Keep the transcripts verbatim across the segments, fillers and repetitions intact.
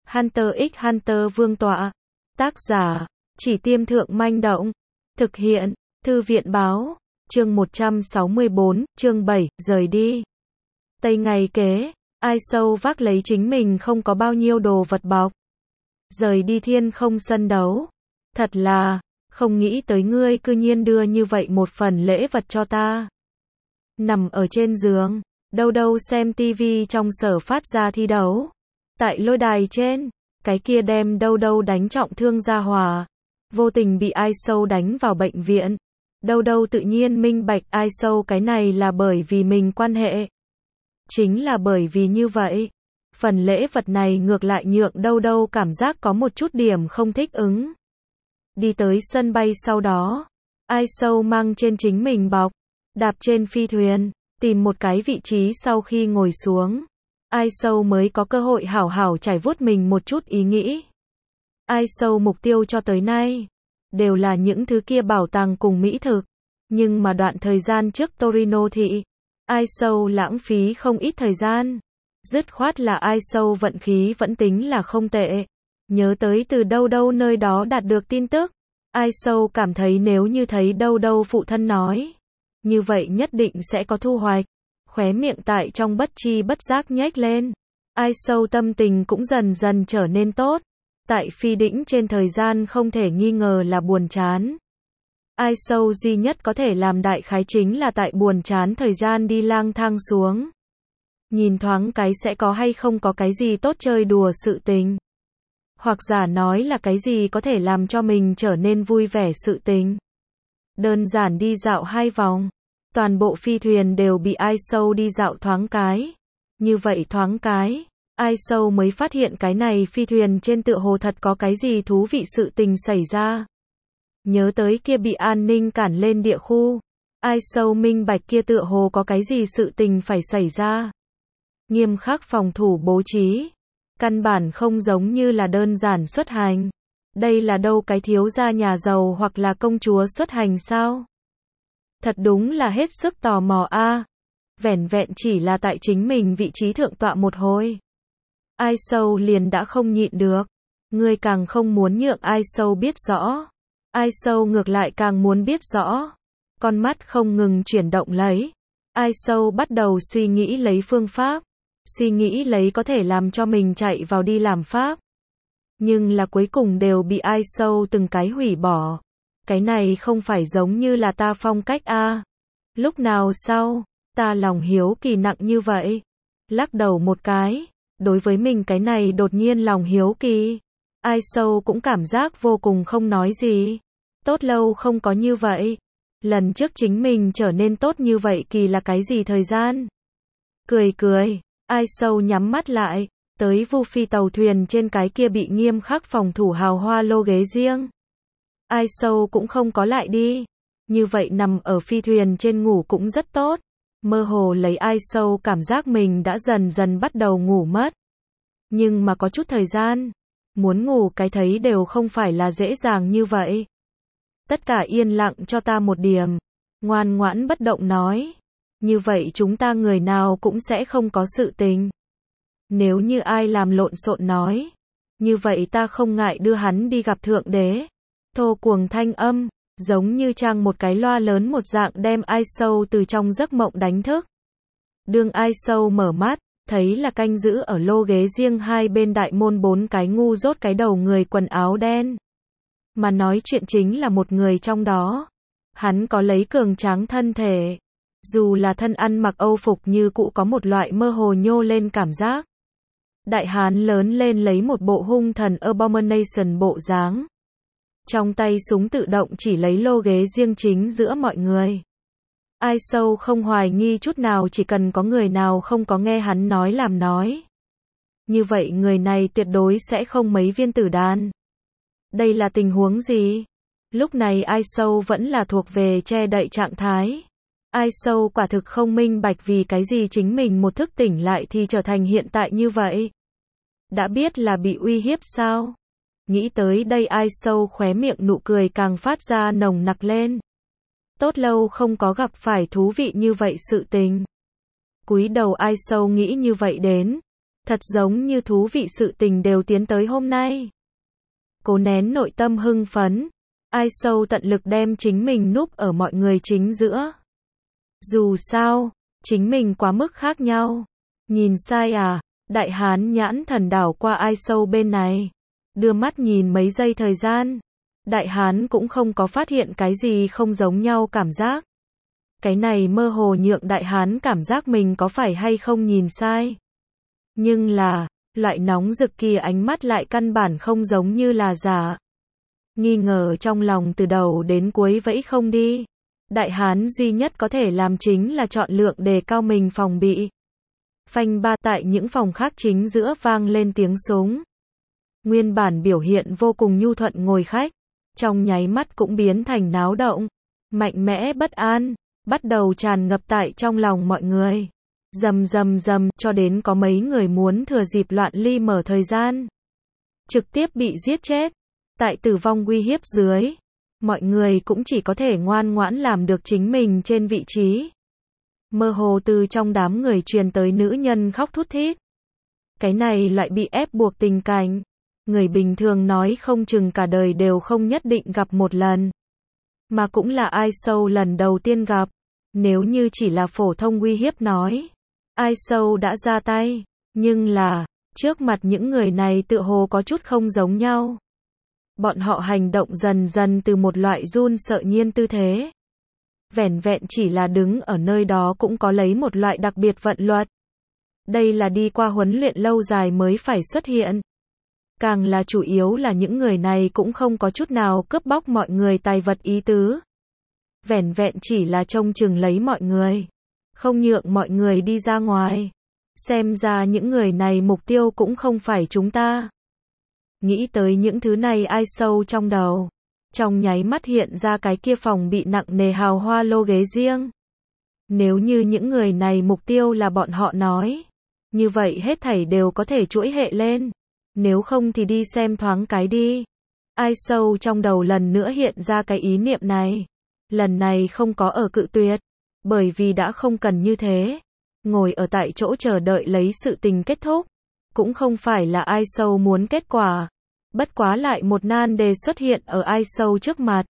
Hunter x Hunter Vương tọa. Tác giả, Chỉ Tiêm Thượng Manh Động. Thực hiện, Thư viện Báo. Chương một trăm sáu mươi bốn, chương bảy, rời đi. Tây ngày kế, Ai Sâu vác lấy chính mình không có bao nhiêu đồ vật bọc. Rời đi thiên không sân đấu. Thật là, không nghĩ tới ngươi cư nhiên đưa như vậy một phần lễ vật cho ta. Nằm ở trên giường, đâu đâu xem tivi trong sở phát ra thi đấu. Tại lôi đài trên, cái kia đem đâu đâu đánh trọng thương gia hòa. Vô tình bị Ai Sâu đánh vào bệnh viện. Đâu đâu tự nhiên minh bạch Ai Sâu cái này là bởi vì mình quan hệ. Chính là bởi vì như vậy. Phần lễ vật này ngược lại nhượng đâu đâu cảm giác có một chút điểm không thích ứng. Đi tới sân bay sau đó, Ai Sâu mang trên chính mình bọc, đạp trên phi thuyền, tìm một cái vị trí sau khi ngồi xuống. Ai Sâu mới có cơ hội hảo hảo trải vuốt mình một chút ý nghĩ. Ai Sâu mục tiêu cho tới nay, đều là những thứ kia bảo tàng cùng mỹ thực. Nhưng mà đoạn thời gian trước Torino thị, Ai Sâu lãng phí không ít thời gian. Dứt khoát là Ai Sâu vận khí vẫn tính là không tệ. Nhớ tới từ đâu đâu nơi đó đạt được tin tức. Ai Sâu cảm thấy nếu như thấy đâu đâu phụ thân nói, như vậy nhất định sẽ có thu hoạch. Khóe miệng tại trong bất chi bất giác nhếch lên. Ai Sâu tâm tình cũng dần dần trở nên tốt. Tại Phi Đĩnh trên thời gian không thể nghi ngờ là buồn chán. Ai Sâu duy nhất có thể làm đại khái chính là tại buồn chán thời gian đi lang thang xuống. Nhìn thoáng cái sẽ có hay không có cái gì tốt chơi đùa sự tình. Hoặc giả nói là cái gì có thể làm cho mình trở nên vui vẻ sự tình. Đơn giản đi dạo hai vòng. Toàn bộ phi thuyền đều bị Ai Sâu đi dạo thoáng cái. Như vậy thoáng cái, Ai Sâu mới phát hiện cái này phi thuyền trên tựa hồ thật có cái gì thú vị sự tình xảy ra. Nhớ tới kia bị an ninh cản lên địa khu. Ai Sâu minh bạch kia tựa hồ có cái gì sự tình phải xảy ra. Nghiêm khắc phòng thủ bố trí. Căn bản không giống như là đơn giản xuất hành. Đây là đâu cái thiếu gia nhà giàu hoặc là công chúa xuất hành sao? Thật đúng là hết sức tò mò a. À. Vẻn vẹn chỉ là tại chính mình vị trí thượng tọa một hồi. Ai Sâu liền đã không nhịn được. Ngươi càng không muốn nhượng Ai Sâu biết rõ. Ai Sâu ngược lại càng muốn biết rõ. Con mắt không ngừng chuyển động lấy. Ai Sâu bắt đầu suy nghĩ lấy phương pháp. Suy nghĩ lấy có thể làm cho mình chạy vào đi làm pháp. Nhưng là cuối cùng đều bị Ai Sâu từng cái hủy bỏ. Cái này không phải giống như là ta phong cách a. À. Lúc nào sau, ta lòng hiếu kỳ nặng như vậy. Lắc đầu một cái, đối với mình cái này đột nhiên lòng hiếu kỳ. Ai Sâu cũng cảm giác vô cùng không nói gì. Tốt lâu không có như vậy. Lần trước chính mình trở nên tốt như vậy kỳ là cái gì thời gian? Cười cười, Ai Sâu nhắm mắt lại, tới vu phi tàu thuyền trên cái kia bị nghiêm khắc phòng thủ hào hoa lô ghế riêng. Ai Sâu cũng không có lại đi. Như vậy nằm ở phi thuyền trên ngủ cũng rất tốt. Mơ hồ lấy Ai Sâu cảm giác mình đã dần dần bắt đầu ngủ mất. Nhưng mà có chút thời gian. Muốn ngủ cái thấy đều không phải là dễ dàng như vậy. Tất cả yên lặng cho ta một điểm. Ngoan ngoãn bất động nói. Như vậy chúng ta người nào cũng sẽ không có sự tình. Nếu như ai làm lộn xộn nói. Như vậy ta không ngại đưa hắn đi gặp thượng đế. Thô cuồng thanh âm, giống như trang một cái loa lớn một dạng đem Ai Sâu từ trong giấc mộng đánh thức. Đương Ai Sâu mở mắt, thấy là canh giữ ở lô ghế riêng hai bên đại môn bốn cái ngu dốt cái đầu người quần áo đen. Mà nói chuyện chính là một người trong đó. Hắn có lấy cường tráng thân thể. Dù là thân ăn mặc Âu phục như cũ có một loại mơ hồ nhô lên cảm giác. Đại hán lớn lên lấy một bộ hung thần abomination bộ dáng. Trong tay súng tự động chỉ lấy lô ghế riêng chính giữa mọi người. Ai Sâu không hoài nghi chút nào chỉ cần có người nào không có nghe hắn nói làm nói. Như vậy người này tuyệt đối sẽ không mấy viên tử đạn. Đây là tình huống gì? Lúc này Ai Sâu vẫn là thuộc về che đậy trạng thái. Ai Sâu quả thực không minh bạch vì cái gì chính mình một thức tỉnh lại thì trở thành hiện tại như vậy. Đã biết là bị uy hiếp sao? Nghĩ tới đây Ai Sâu khóe miệng nụ cười càng phát ra nồng nặc lên. Tốt lâu không có gặp phải thú vị như vậy sự tình. Cúi đầu Ai Sâu nghĩ như vậy đến. Thật giống như thú vị sự tình đều tiến tới hôm nay. Cố nén nội tâm hưng phấn, Ai Sâu tận lực đem chính mình núp ở mọi người chính giữa. Dù sao, chính mình quá mức khác nhau. Nhìn sai à? Đại hán nhãn thần đảo qua Ai Sâu bên này. Đưa mắt nhìn mấy giây thời gian. Đại hán cũng không có phát hiện cái gì không giống nhau cảm giác. Cái này mơ hồ nhượng đại hán cảm giác mình có phải hay không nhìn sai. Nhưng là, loại nóng rực kia ánh mắt lại căn bản không giống như là giả. Nghi ngờ trong lòng từ đầu đến cuối vẫy không đi. Đại hán duy nhất có thể làm chính là chọn lượng đề cao mình phòng bị. Phanh ba tại những phòng khác chính giữa vang lên tiếng súng. Nguyên bản biểu hiện vô cùng nhu thuận ngồi khách, trong nháy mắt cũng biến thành náo động, mạnh mẽ bất an, bắt đầu tràn ngập tại trong lòng mọi người. Rầm rầm rầm cho đến có mấy người muốn thừa dịp loạn ly mở thời gian. Trực tiếp bị giết chết. Tại tử vong uy hiếp dưới, mọi người cũng chỉ có thể ngoan ngoãn làm được chính mình trên vị trí. Mơ hồ từ trong đám người truyền tới nữ nhân khóc thút thít. Cái này lại bị ép buộc tình cảnh. Người bình thường nói không chừng cả đời đều không nhất định gặp một lần. Mà cũng là Ai Sâu lần đầu tiên gặp. Nếu như chỉ là phổ thông uy hiếp nói, Ai Sâu đã ra tay. Nhưng là, trước mặt những người này tựa hồ có chút không giống nhau. Bọn họ hành động dần dần từ một loại run sợ nhiên tư thế. Vẻn vẹn chỉ là đứng ở nơi đó cũng có lấy một loại đặc biệt vận luật. Đây là đi qua huấn luyện lâu dài mới phải xuất hiện. Càng là chủ yếu là những người này cũng không có chút nào cướp bóc mọi người tài vật ý tứ. Vẻn vẹn chỉ là trông chừng lấy mọi người. Không nhượng mọi người đi ra ngoài. Xem ra những người này mục tiêu cũng không phải chúng ta. Nghĩ tới những thứ này Ai Sâu trong đầu. Trong nháy mắt hiện ra cái kia phòng bị nặng nề hào hoa lô ghế riêng. Nếu như những người này mục tiêu là bọn họ nói. Như vậy hết thảy đều có thể chuỗi hệ lên. Nếu không thì đi xem thoáng cái đi. Ai Sâu trong đầu lần nữa hiện ra cái ý niệm này. Lần này không có ở cự tuyệt. Bởi vì đã không cần như thế. Ngồi ở tại chỗ chờ đợi lấy sự tình kết thúc. Cũng không phải là Ai Sâu muốn kết quả. Bất quá lại một nan đề xuất hiện ở Ai Sâu trước mặt.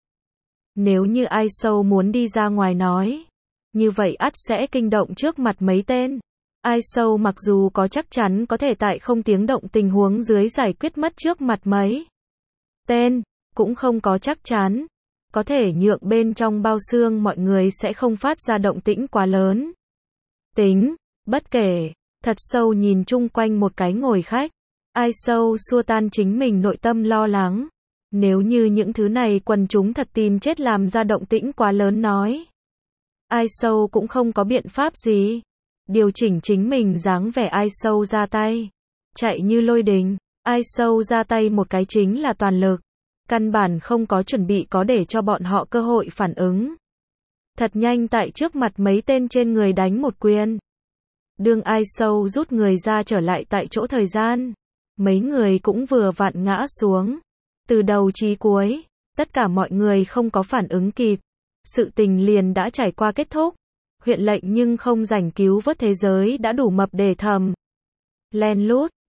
Nếu như Ai Sâu muốn đi ra ngoài nói. Như vậy ắt sẽ kinh động trước mặt mấy tên. Ai Sâu mặc dù có chắc chắn có thể tại không tiếng động tình huống dưới giải quyết mất trước mặt mấy tên. Cũng không có chắc chắn. Có thể nhượng bên trong bao xương mọi người sẽ không phát ra động tĩnh quá lớn. Tính, bất kể. Thật sâu nhìn chung quanh một cái ngồi khách. Ai Sâu xua tan chính mình nội tâm lo lắng. Nếu như những thứ này quần chúng thật tìm chết làm ra động tĩnh quá lớn nói. Ai Sâu cũng không có biện pháp gì. Điều chỉnh chính mình dáng vẻ Ai Sâu ra tay. Chạy như lôi đình. Ai Sâu ra tay một cái chính là toàn lực. Căn bản không có chuẩn bị có để cho bọn họ cơ hội phản ứng. Thật nhanh tại trước mặt mấy tên trên người đánh một quyền. Đương Ai Sâu rút người ra trở lại tại chỗ thời gian. Mấy người cũng vừa vặn ngã xuống. Từ đầu chí cuối, tất cả mọi người không có phản ứng kịp. Sự tình liền đã trải qua kết thúc. Huyện lệnh nhưng không rảnh cứu vớt thế giới đã đủ mập để thầm. Len lút,